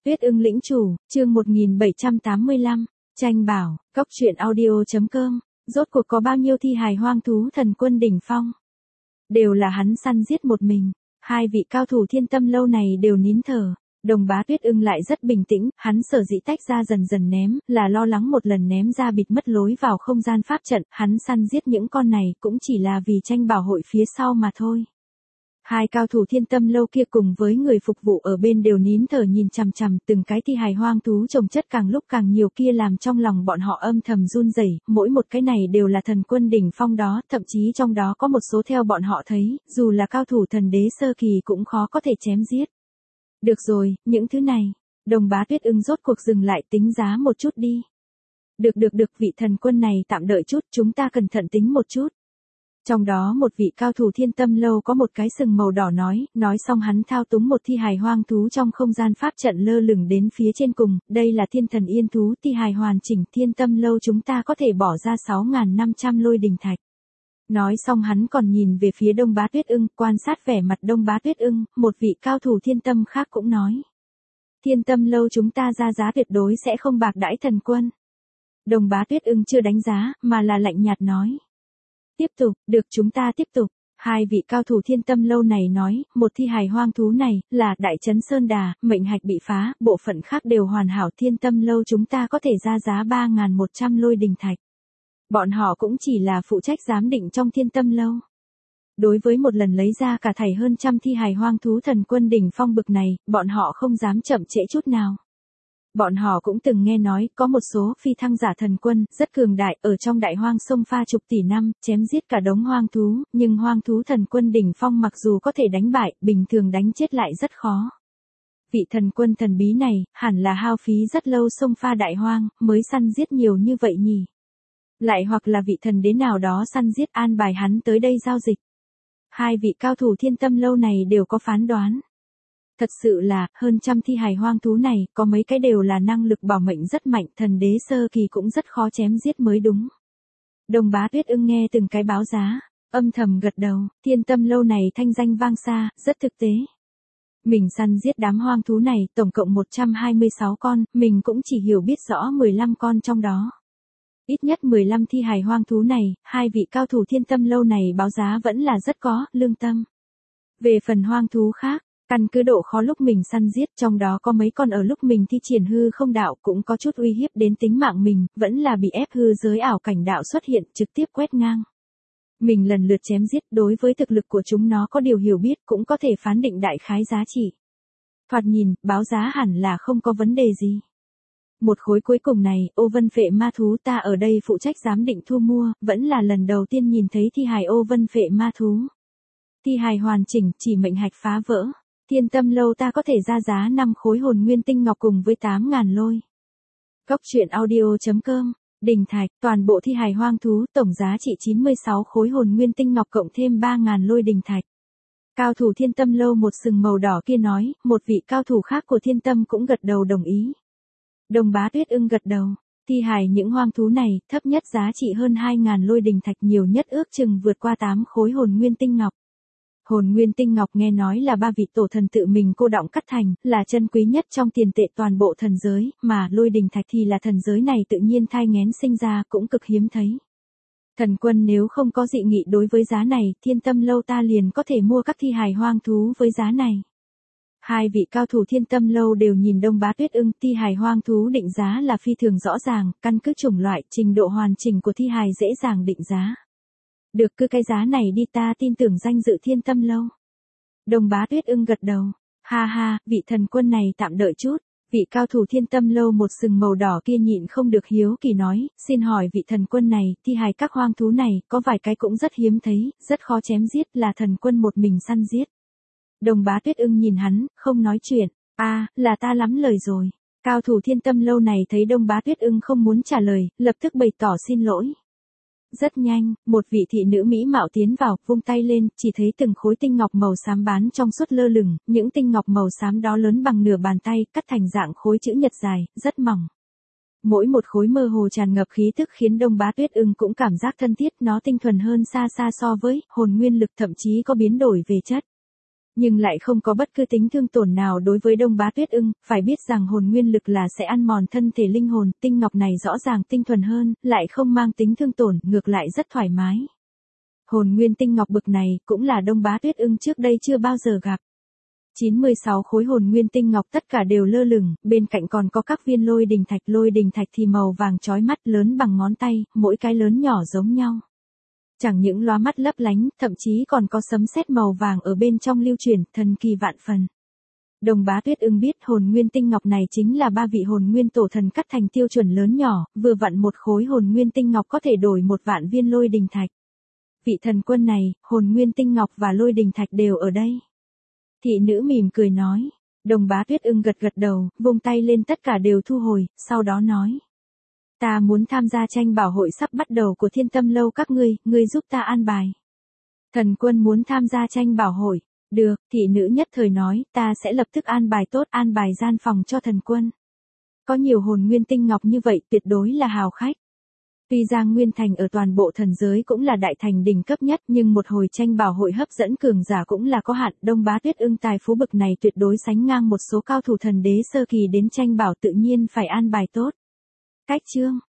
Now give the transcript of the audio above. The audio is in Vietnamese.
Tuyết ưng lĩnh chủ, chương 1785, tranh bảo, cốc truyện audio.com, rốt cuộc có bao nhiêu thi hài hoang thú thần quân đỉnh phong. Đều là hắn săn giết một mình, hai vị cao thủ thiên tâm lâu này đều nín thở. Đồng bá Tuyết ưng lại rất bình tĩnh, hắn sở dĩ tách ra dần dần ném, là lo lắng một lần ném ra bịt mất lối vào không gian pháp trận, hắn săn giết những con này cũng chỉ là vì tranh bảo hội phía sau mà thôi. Hai cao thủ thiên tâm lâu kia cùng với người phục vụ ở bên đều nín thở nhìn chằm chằm từng cái thi hài hoang thú chồng chất càng lúc càng nhiều kia làm trong lòng bọn họ âm thầm run rẩy, mỗi một cái này đều là thần quân đỉnh phong đó, thậm chí trong đó có một số theo bọn họ thấy, dù là cao thủ thần đế sơ kỳ cũng khó có thể chém giết. Được rồi, những thứ này, đồng bá Tuyết ưng rốt cuộc dừng lại tính giá một chút đi. Được, vị thần quân này tạm đợi chút, chúng ta cẩn thận tính một chút. Trong đó một vị cao thủ thiên tâm lâu có một cái sừng màu đỏ nói xong hắn thao túng một thi hài hoang thú trong không gian pháp trận lơ lửng đến phía trên cùng, đây là thiên thần yên thú thi hài hoàn chỉnh thiên tâm lâu chúng ta có thể bỏ ra 6.500 lôi đình thạch. Nói xong hắn còn nhìn về phía đông bá Tuyết ưng, quan sát vẻ mặt đông bá Tuyết ưng, một vị cao thủ thiên tâm khác cũng nói. Thiên tâm lâu chúng ta ra giá tuyệt đối sẽ không bạc đãi thần quân. Đông bá Tuyết ưng chưa đánh giá, mà là lạnh nhạt nói. Tiếp tục, được chúng ta tiếp tục. Hai vị cao thủ thiên tâm lâu này nói, một thi hài hoang thú này, là đại trấn Sơn Đà, mệnh hạch bị phá, bộ phận khác đều hoàn hảo thiên tâm lâu chúng ta có thể ra giá 3.100 lôi đình thạch. Bọn họ cũng chỉ là phụ trách giám định trong thiên tâm lâu. Đối với một lần lấy ra cả thảy hơn trăm thi hài hoang thú thần quân đỉnh phong bực này, bọn họ không dám chậm trễ chút nào. Bọn họ cũng từng nghe nói, có một số phi thăng giả thần quân, rất cường đại, ở trong đại hoang sông pha chục tỷ năm, chém giết cả đống hoang thú, nhưng hoang thú thần quân đỉnh phong mặc dù có thể đánh bại, bình thường đánh chết lại rất khó. Vị thần quân thần bí này, hẳn là hao phí rất lâu sông pha đại hoang, mới săn giết nhiều như vậy nhỉ. Lại hoặc là vị thần đế nào đó săn giết an bài hắn tới đây giao dịch. Hai vị cao thủ thiên tâm lâu này đều có phán đoán. Thật sự là, hơn trăm thi hài hoang thú này, có mấy cái đều là năng lực bảo mệnh rất mạnh, thần đế sơ kỳ cũng rất khó chém giết mới đúng. Đồng bá Tuyết ưng nghe từng cái báo giá, âm thầm gật đầu, thiên tâm lâu này thanh danh vang xa, rất thực tế. Mình săn giết đám hoang thú này, tổng cộng 126 con, mình cũng chỉ hiểu biết rõ 15 con trong đó. Ít nhất 15 thi hài hoang thú này, hai vị cao thủ thiên tâm lâu này báo giá vẫn là rất có, lương tâm. Về phần hoang thú khác, căn cứ độ khó lúc mình săn giết trong đó có mấy con ở lúc mình thi triển hư không đạo cũng có chút uy hiếp đến tính mạng mình, vẫn là bị ép hư giới ảo cảnh đạo xuất hiện trực tiếp quét ngang. Mình lần lượt chém giết đối với thực lực của chúng nó có điều hiểu biết cũng có thể phán định đại khái giá trị. Thoạt nhìn, báo giá hẳn là không có vấn đề gì. Một khối cuối cùng này, ô vân phệ ma thú ta ở đây phụ trách giám định thu mua, vẫn là lần đầu tiên nhìn thấy thi hài ô vân phệ ma thú. Thi hài hoàn chỉnh, chỉ mệnh hạch phá vỡ. Thiên tâm lâu ta có thể ra giá 5 khối hồn nguyên tinh ngọc cùng với 8.000 lôi. Cốc truyện audio.com, đình thạch, toàn bộ thi hài hoang thú tổng giá trị 96 khối hồn nguyên tinh ngọc cộng thêm 3.000 lôi đình thạch. Cao thủ thiên tâm lâu một sừng màu đỏ kia nói, một vị cao thủ khác của thiên tâm cũng gật đầu đồng ý. Đồng bá Tuyết ưng gật đầu, thi hài những hoang thú này, thấp nhất giá trị hơn 2.000 lôi đình thạch nhiều nhất ước chừng vượt qua 8 khối hồn nguyên tinh ngọc. Hồn nguyên tinh ngọc nghe nói là ba vị tổ thần tự mình cô đọng cắt thành, là chân quý nhất trong tiền tệ toàn bộ thần giới, mà lôi đình thạch thì là thần giới này tự nhiên thai nghén sinh ra cũng cực hiếm thấy. Thần quân nếu không có dị nghị đối với giá này, thiên tâm lâu ta liền có thể mua các thi hài hoang thú với giá này. Hai vị cao thủ thiên tâm lâu đều nhìn đông bá Tuyết ưng, thi hài hoang thú định giá là phi thường rõ ràng, căn cứ chủng loại, trình độ hoàn chỉnh của thi hài dễ dàng định giá. Được cứ cái giá này đi ta tin tưởng danh dự thiên tâm lâu. Đồng bá Tuyết ưng gật đầu. Ha, vị thần quân này tạm đợi chút. Vị cao thủ thiên tâm lâu một sừng màu đỏ kia nhịn không được hiếu kỳ nói, xin hỏi vị thần quân này, thi hài các hoang thú này, có vài cái cũng rất hiếm thấy, rất khó chém giết, là thần quân một mình săn giết. Đồng bá Tuyết ưng nhìn hắn, không nói chuyện. Là ta lắm lời rồi. Cao thủ thiên tâm lâu này thấy đông bá Tuyết ưng không muốn trả lời, lập tức bày tỏ xin lỗi. Rất nhanh, một vị thị nữ mỹ mạo tiến vào, vung tay lên, chỉ thấy từng khối tinh ngọc màu xám bán trong suốt lơ lửng, những tinh ngọc màu xám đó lớn bằng nửa bàn tay, cắt thành dạng khối chữ nhật dài, rất mỏng. Mỗi một khối mơ hồ tràn ngập khí tức khiến đông bá Tuyết ưng cũng cảm giác thân thiết, nó tinh thuần hơn xa so với hồn nguyên lực thậm chí có biến đổi về chất. Nhưng lại không có bất cứ tính thương tổn nào đối với Đông Bá Tuyết Ưng, phải biết rằng hồn nguyên lực là sẽ ăn mòn thân thể linh hồn, tinh ngọc này rõ ràng tinh thuần hơn, lại không mang tính thương tổn, ngược lại rất thoải mái. Hồn nguyên tinh ngọc bực này, cũng là Đông Bá Tuyết Ưng trước đây chưa bao giờ gặp. 96 khối hồn nguyên tinh ngọc tất cả đều lơ lửng, bên cạnh còn có các viên lôi đình thạch thì màu vàng chói mắt lớn bằng ngón tay, mỗi cái lớn nhỏ giống nhau. Chẳng những lóa mắt lấp lánh, thậm chí còn có sấm sét màu vàng ở bên trong lưu chuyển, thần kỳ vạn phần. Đông Bá Tuyết Ưng biết hồn nguyên tinh ngọc này chính là 3 vị hồn nguyên tổ thần cắt thành tiêu chuẩn lớn nhỏ, vừa vặn một khối hồn nguyên tinh ngọc có thể đổi 1 vạn viên lôi đình thạch. Vị thần quân này, hồn nguyên tinh ngọc và lôi đình thạch đều ở đây. Thị nữ mỉm cười nói. Đông Bá Tuyết Ưng gật đầu, vung tay lên tất cả đều thu hồi, sau đó nói. Ta muốn tham gia tranh bảo hội sắp bắt đầu của Thiên Tâm Lâu các ngươi giúp ta an bài. Thần quân muốn tham gia tranh bảo hội. Được, thị nữ nhất thời nói, ta sẽ lập tức an bài tốt, an bài gian phòng cho thần quân. Có nhiều hồn nguyên tinh ngọc như vậy tuyệt đối là hào khách. Tuy Giang Nguyên Thành ở toàn bộ thần giới cũng là đại thành đỉnh cấp nhất, nhưng một hồi tranh bảo hội hấp dẫn cường giả cũng là có hạn. Đông Bá Tuyết Ưng tài phú bực này tuyệt đối sánh ngang một số cao thủ thần đế sơ kỳ đến tranh bảo, tự nhiên phải an bài tốt. Cách chương